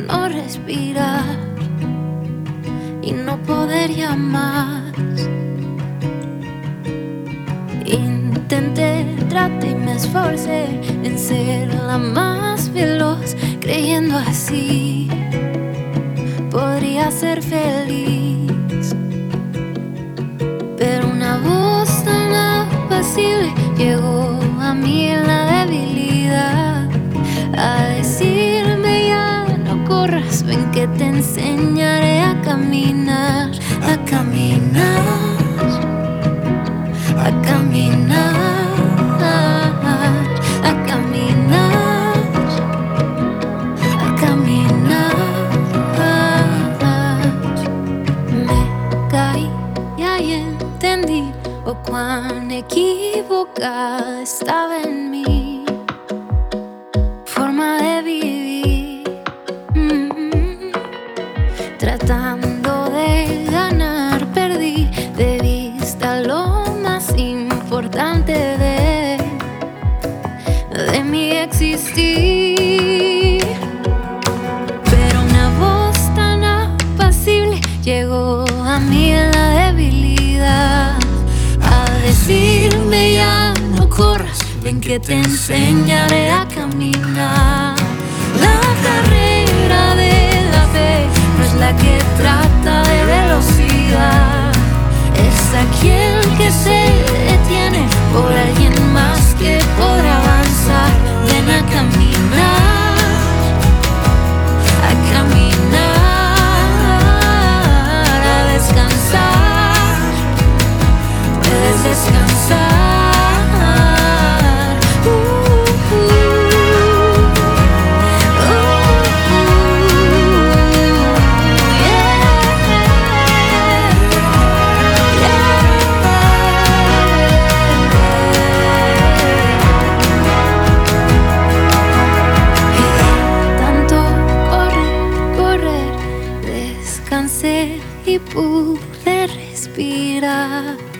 no respirar y no poder llamar. Intenté, traté y me esforcé en ser la más veloz, creyendo así podría ser feliz. Pero una voz tan apacible llegó a mí en la debilidad, a decirme: ya no corras, ven que te enseñaré a caminar, a caminar, a caminar, a caminar, a caminar. Me caí y ahí entendí cuán equivocada estaba en mi forma de vivir. Tratando de ganar, perdí de vista lo más importante de mi existir. Pero una voz tan apacible llegó a mí en la debilidad, a decirme: ya no corras, ven que te enseñaré a caminar. La carrera de la fe no es la que trata de velocidad, es aquel que se detiene por alguien más que podrá avanzar. Ven a caminar, a caminar, a descansar. Puedes descansar. Descansé y pude respirar.